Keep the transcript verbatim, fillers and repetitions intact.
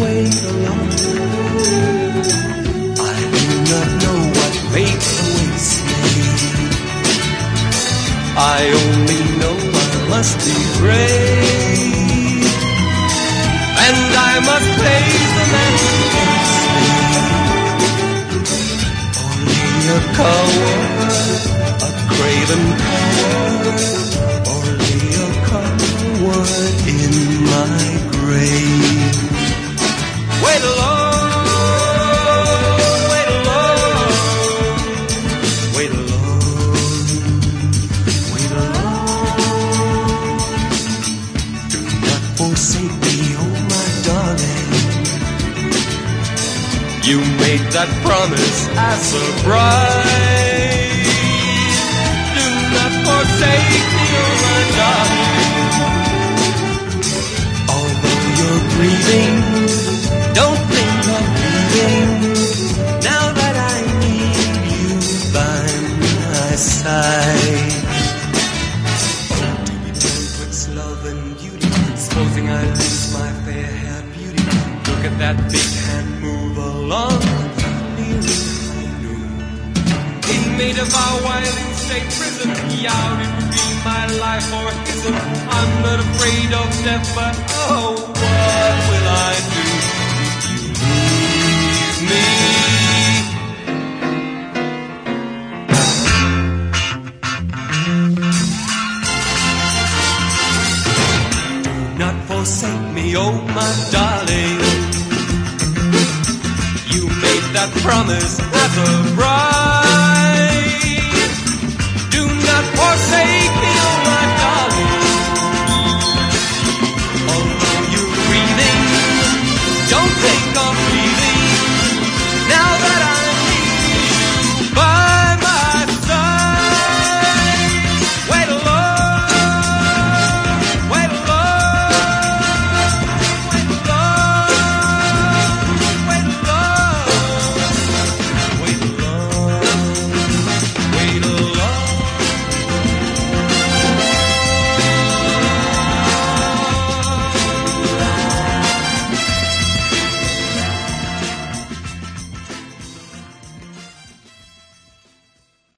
wait alone. I do not know what fate awaits me. I only know I must be brave, and I must face the man who hates me. Only a coward, a craven coward, only a coward in my grave. Wait alone, wait alone, wait alone, wait alone. Do not forsake me, oh my darling. You made that promise as a bride. Do not forsake me, oh my darling. Although you're grieving, don't think of leaving. Now that I need you by my side. To be told what's love and beauty, supposing I lose my fair hair beauty. Look at that big hand move along nearer I knew. Inmate of our Wilding State prison, yeah, it would be my life or his. I'm not afraid of death, but oh, what will I do if you leave me? Do not forsake me, oh my darling. You made that promise as a bride.